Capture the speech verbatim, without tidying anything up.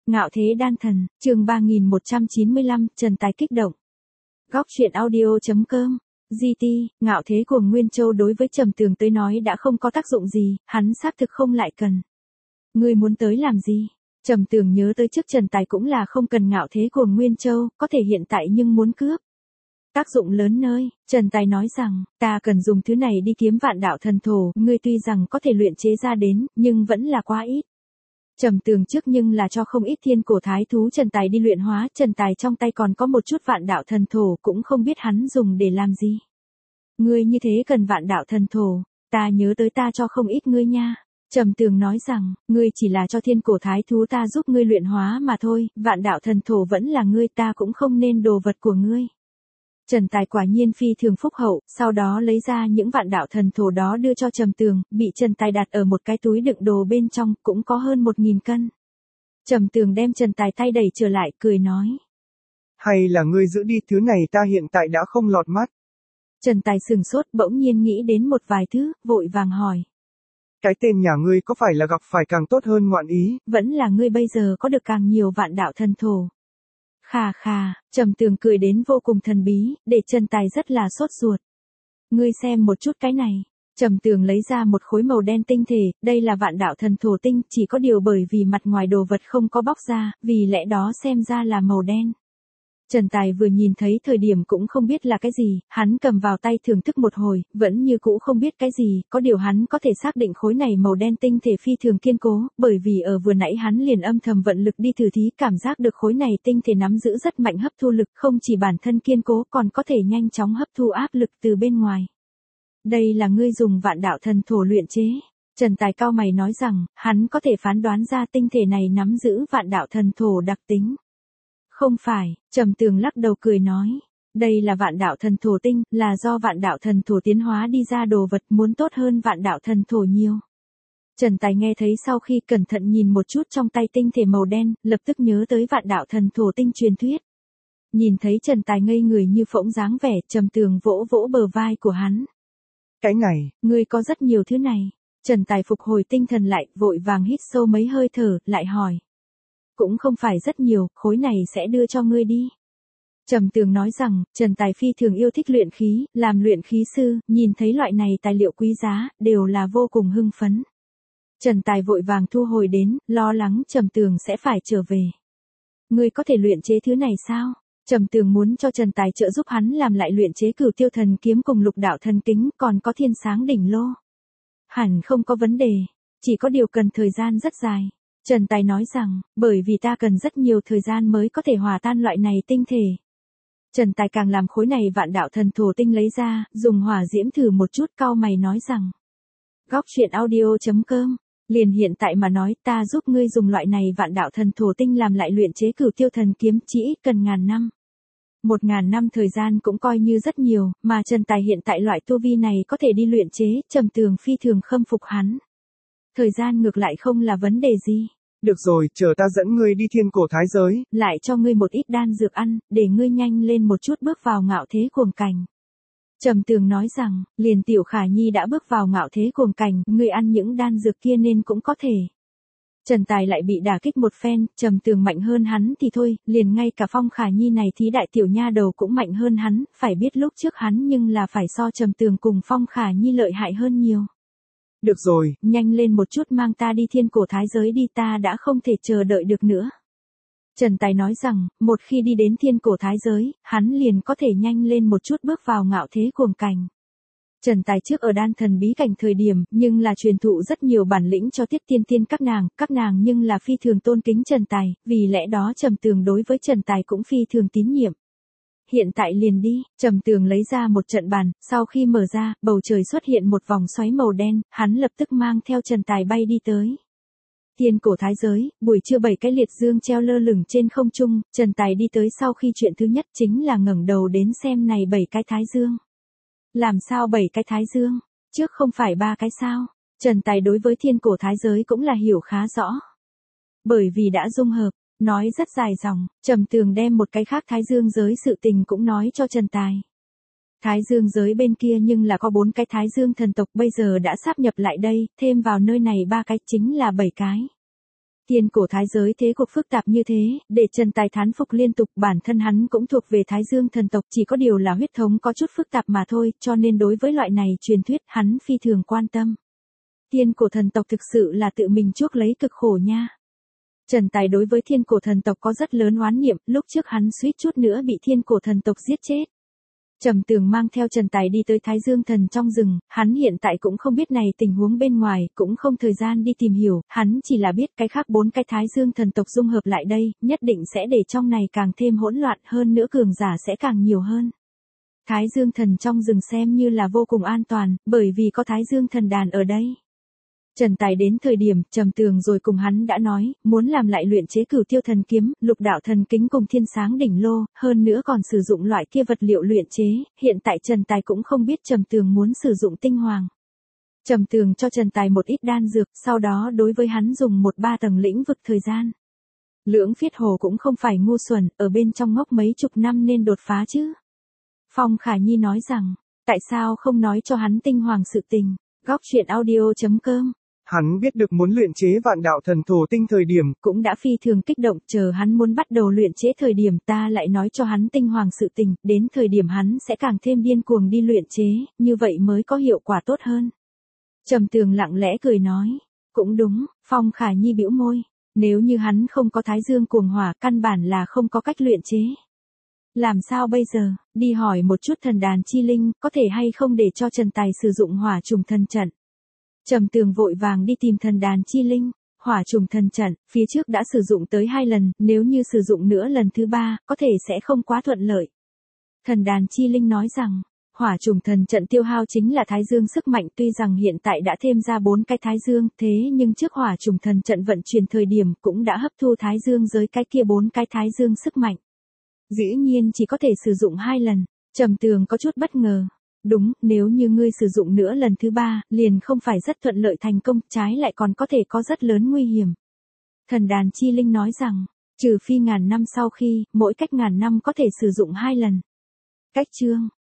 Ngạo thế đan thần, chương ba nghìn một trăm chín mươi lăm, Trần Tài kích động. Góc truyện audio.com, giê tê, ngạo thế của Nguyên Châu đối với Trầm Tường tới nói đã không có tác dụng gì, hắn xác thực không lại cần. Ngươi muốn tới làm gì? Trầm Tường nhớ tới trước Trần Tài cũng là không cần ngạo thế của Nguyên Châu, có thể hiện tại nhưng muốn cướp. Tác dụng lớn nơi, Trần Tài nói rằng, ta cần dùng thứ này đi kiếm vạn đạo thần thổ, ngươi tuy rằng có thể luyện chế ra đến, nhưng vẫn là quá ít. Trầm Tường trước nhưng là cho không ít thiên cổ thái thú Trần Tài đi luyện hóa, Trần Tài trong tay còn có một chút vạn đạo thần thổ, cũng không biết hắn dùng để làm gì. Ngươi như thế cần vạn đạo thần thổ, ta nhớ tới ta cho không ít ngươi nha. Trầm Tường nói rằng, ngươi chỉ là cho thiên cổ thái thú ta giúp ngươi luyện hóa mà thôi, vạn đạo thần thổ vẫn là ngươi, ta cũng không nên đồ vật của ngươi. Trần Tài quả nhiên phi thường phúc hậu, sau đó lấy ra những vạn đạo thần thổ đó đưa cho Trầm Tường, bị Trần Tài đặt ở một cái túi đựng đồ bên trong, cũng có hơn một nghìn cân. Trầm Tường đem Trần Tài tay đẩy trở lại, cười nói. Hay là ngươi giữ đi, thứ này ta hiện tại đã không lọt mắt. Trần Tài sừng sốt, bỗng nhiên nghĩ đến một vài thứ, vội vàng hỏi. Cái tên nhà ngươi có phải là gặp phải càng tốt hơn ngoạn ý? Vẫn là ngươi bây giờ có được càng nhiều vạn đạo thần thổ. Khà khà, Trầm Tường cười đến vô cùng thần bí, để Trần Tài rất là sốt ruột. Ngươi xem một chút cái này. Trầm Tường lấy ra một khối màu đen tinh thể, đây là vạn đạo thần thổ tinh, chỉ có điều bởi vì mặt ngoài đồ vật không có bóc ra, vì lẽ đó xem ra là màu đen. Trần Tài vừa nhìn thấy thời điểm cũng không biết là cái gì, hắn cầm vào tay thưởng thức một hồi, vẫn như cũ không biết cái gì, có điều hắn có thể xác định khối này màu đen tinh thể phi thường kiên cố, bởi vì ở vừa nãy hắn liền âm thầm vận lực đi thử thí, cảm giác được khối này tinh thể nắm giữ rất mạnh hấp thu lực, không chỉ bản thân kiên cố còn có thể nhanh chóng hấp thu áp lực từ bên ngoài. Đây là ngươi dùng vạn đạo thần thổ luyện chế. Trần Tài cao mày nói rằng, hắn có thể phán đoán ra tinh thể này nắm giữ vạn đạo thần thổ đặc tính. Không phải, Trầm Tường lắc đầu cười nói. Đây là vạn đạo thần thổ tinh, là do vạn đạo thần thổ tiến hóa đi ra đồ vật, muốn tốt hơn vạn đạo thần thổ nhiều. Trần Tài nghe thấy sau khi cẩn thận nhìn một chút trong tay tinh thể màu đen, lập tức nhớ tới vạn đạo thần thổ tinh truyền thuyết. Nhìn thấy Trần Tài ngây người như phỗng dáng vẻ, Trầm Tường vỗ vỗ bờ vai của hắn. Cái này, ngươi có rất nhiều thứ này. Trần Tài phục hồi tinh thần lại, vội vàng hít sâu mấy hơi thở, lại hỏi. Cũng không phải rất nhiều, khối này sẽ đưa cho ngươi đi. Trầm Tường nói rằng, Trần Tài phi thường yêu thích luyện khí, làm luyện khí sư, nhìn thấy loại này tài liệu quý giá, đều là vô cùng hưng phấn. Trần Tài vội vàng thu hồi đến, lo lắng Trầm Tường sẽ phải trở về. Ngươi có thể luyện chế thứ này sao? Trầm Tường muốn cho Trần Tài trợ giúp hắn làm lại luyện chế Cửu Tiêu Thần Kiếm cùng Lục Đạo Thần Kính, còn có Thiên Sáng Đỉnh Lô. Hẳn không có vấn đề, chỉ có điều cần thời gian rất dài. Trần Tài nói rằng, bởi vì ta cần rất nhiều thời gian mới có thể hòa tan loại này tinh thể. Trần Tài càng làm khối này vạn đạo thần thổ tinh lấy ra, dùng hỏa diễm thử một chút, cau mày nói rằng. Góc truyện audio.com, liền hiện tại mà nói, ta giúp ngươi dùng loại này vạn đạo thần thổ tinh làm lại luyện chế Cửu Tiêu Thần Kiếm, chỉ ít cần ngàn năm. Một ngàn năm thời gian cũng coi như rất nhiều, mà Trần Tài hiện tại loại tu vi này có thể đi luyện chế, Trầm Tường phi thường khâm phục hắn. Thời gian ngược lại không là vấn đề gì. Được rồi, chờ ta dẫn ngươi đi thiên cổ thái giới. Lại cho ngươi một ít đan dược ăn, để ngươi nhanh lên một chút bước vào ngạo thế cuồng cảnh. Trầm Tường nói rằng, liền Tiểu Khả Nhi đã bước vào ngạo thế cuồng cảnh, ngươi ăn những đan dược kia nên cũng có thể. Trần Tài lại bị đả kích một phen, Trầm Tường mạnh hơn hắn thì thôi, liền ngay cả Phong Khả Nhi này thí đại tiểu nha đầu cũng mạnh hơn hắn, phải biết lúc trước hắn nhưng là phải so Trầm Tường cùng Phong Khả Nhi lợi hại hơn nhiều. Được rồi, nhanh lên một chút mang ta đi thiên cổ thái giới đi, ta đã không thể chờ đợi được nữa. Trần Tài nói rằng, một khi đi đến thiên cổ thái giới, hắn liền có thể nhanh lên một chút bước vào ngạo thế cuồng cảnh. Trần Tài trước ở đan thần bí cảnh thời điểm, nhưng là truyền thụ rất nhiều bản lĩnh cho Tiết Tiên Tiên các nàng, các nàng nhưng là phi thường tôn kính Trần Tài, vì lẽ đó Trầm Tường đối với Trần Tài cũng phi thường tín nhiệm. Hiện tại liền đi, Trầm Tường lấy ra một trận bàn, sau khi mở ra, bầu trời xuất hiện một vòng xoáy màu đen, hắn lập tức mang theo Trần Tài bay đi tới. Thiên cổ thái giới, buổi trưa bảy cái liệt dương treo lơ lửng trên không trung, Trần Tài đi tới sau khi chuyện thứ nhất chính là ngẩng đầu đến xem này bảy cái thái dương. Làm sao bảy cái thái dương? Trước không phải ba cái sao? Trần Tài đối với thiên cổ thái giới cũng là hiểu khá rõ. Bởi vì đã dung hợp. Nói rất dài dòng, Trầm Tường đem một cái khác thái dương giới sự tình cũng nói cho Trần Tài. Thái dương giới bên kia nhưng là có bốn cái thái dương thần tộc bây giờ đã sáp nhập lại đây, thêm vào nơi này ba cái chính là bảy cái. Tiên cổ thái giới thế cuộc phức tạp như thế, để Trần Tài thán phục liên tục, bản thân hắn cũng thuộc về Thái Dương thần tộc, chỉ có điều là huyết thống có chút phức tạp mà thôi, cho nên đối với loại này truyền thuyết hắn phi thường quan tâm. Tiên cổ thần tộc thực sự là tự mình chuốc lấy cực khổ nha. Trần Tài đối với thiên cổ thần tộc có rất lớn oán niệm, lúc trước hắn suýt chút nữa bị thiên cổ thần tộc giết chết. Trầm Tường mang theo Trần Tài đi tới Thái Dương thần trong rừng, hắn hiện tại cũng không biết này tình huống bên ngoài, cũng không thời gian đi tìm hiểu, hắn chỉ là biết cái khác bốn cái Thái Dương thần tộc dung hợp lại đây, nhất định sẽ để trong này càng thêm hỗn loạn hơn nữa, cường giả sẽ càng nhiều hơn. Thái Dương thần trong rừng xem như là vô cùng an toàn, bởi vì có Thái Dương thần đàn ở đây. Trần Tài đến thời điểm, Trầm Tường rồi cùng hắn đã nói, muốn làm lại luyện chế Cửu Tiêu thần kiếm, Lục đạo thần kính cùng Thiên sáng đỉnh lô, hơn nữa còn sử dụng loại kia vật liệu luyện chế, hiện tại Trần Tài cũng không biết Trầm Tường muốn sử dụng tinh hoàng. Trầm Tường cho Trần Tài một ít đan dược, sau đó đối với hắn dùng một ba tầng lĩnh vực thời gian. Lưỡng Phiết Hồ cũng không phải ngu xuẩn, ở bên trong ngốc mấy chục năm nên đột phá chứ. Phong Khả Nhi nói rằng, tại sao không nói cho hắn tinh hoàng sự tình, góc truyện audio chấm com. Hắn biết được muốn luyện chế vạn đạo thần thổ tinh thời điểm, cũng đã phi thường kích động, chờ hắn muốn bắt đầu luyện chế thời điểm ta lại nói cho hắn tinh hoàng sự tình, đến thời điểm hắn sẽ càng thêm điên cuồng đi luyện chế, như vậy mới có hiệu quả tốt hơn. Trầm Tường lặng lẽ cười nói, cũng đúng, Phong Khả Nhi bĩu môi, nếu như hắn không có Thái Dương cuồng hỏa, căn bản là không có cách luyện chế. Làm sao bây giờ, đi hỏi một chút thần đàn chi linh, có thể hay không để cho Trần Tài sử dụng hỏa trùng thần trận. Trầm Tường vội vàng đi tìm thần đàn chi linh, hỏa trùng thần trận, phía trước đã sử dụng tới hai lần, nếu như sử dụng nữa lần thứ ba, có thể sẽ không quá thuận lợi. Thần đàn chi linh nói rằng, hỏa trùng thần trận tiêu hao chính là Thái Dương sức mạnh, tuy rằng hiện tại đã thêm ra bốn cái Thái Dương, thế nhưng trước hỏa trùng thần trận vận chuyển thời điểm cũng đã hấp thu Thái Dương giới cái kia bốn cái Thái Dương sức mạnh. Dĩ nhiên chỉ có thể sử dụng hai lần, Trầm Tường có chút bất ngờ. Đúng, nếu như ngươi sử dụng nữa lần thứ ba, liền không phải rất thuận lợi thành công, trái lại còn có thể có rất lớn nguy hiểm. Thần đàn chi linh nói rằng, trừ phi ngàn năm sau khi, mỗi cách ngàn năm có thể sử dụng hai lần. Cách chương,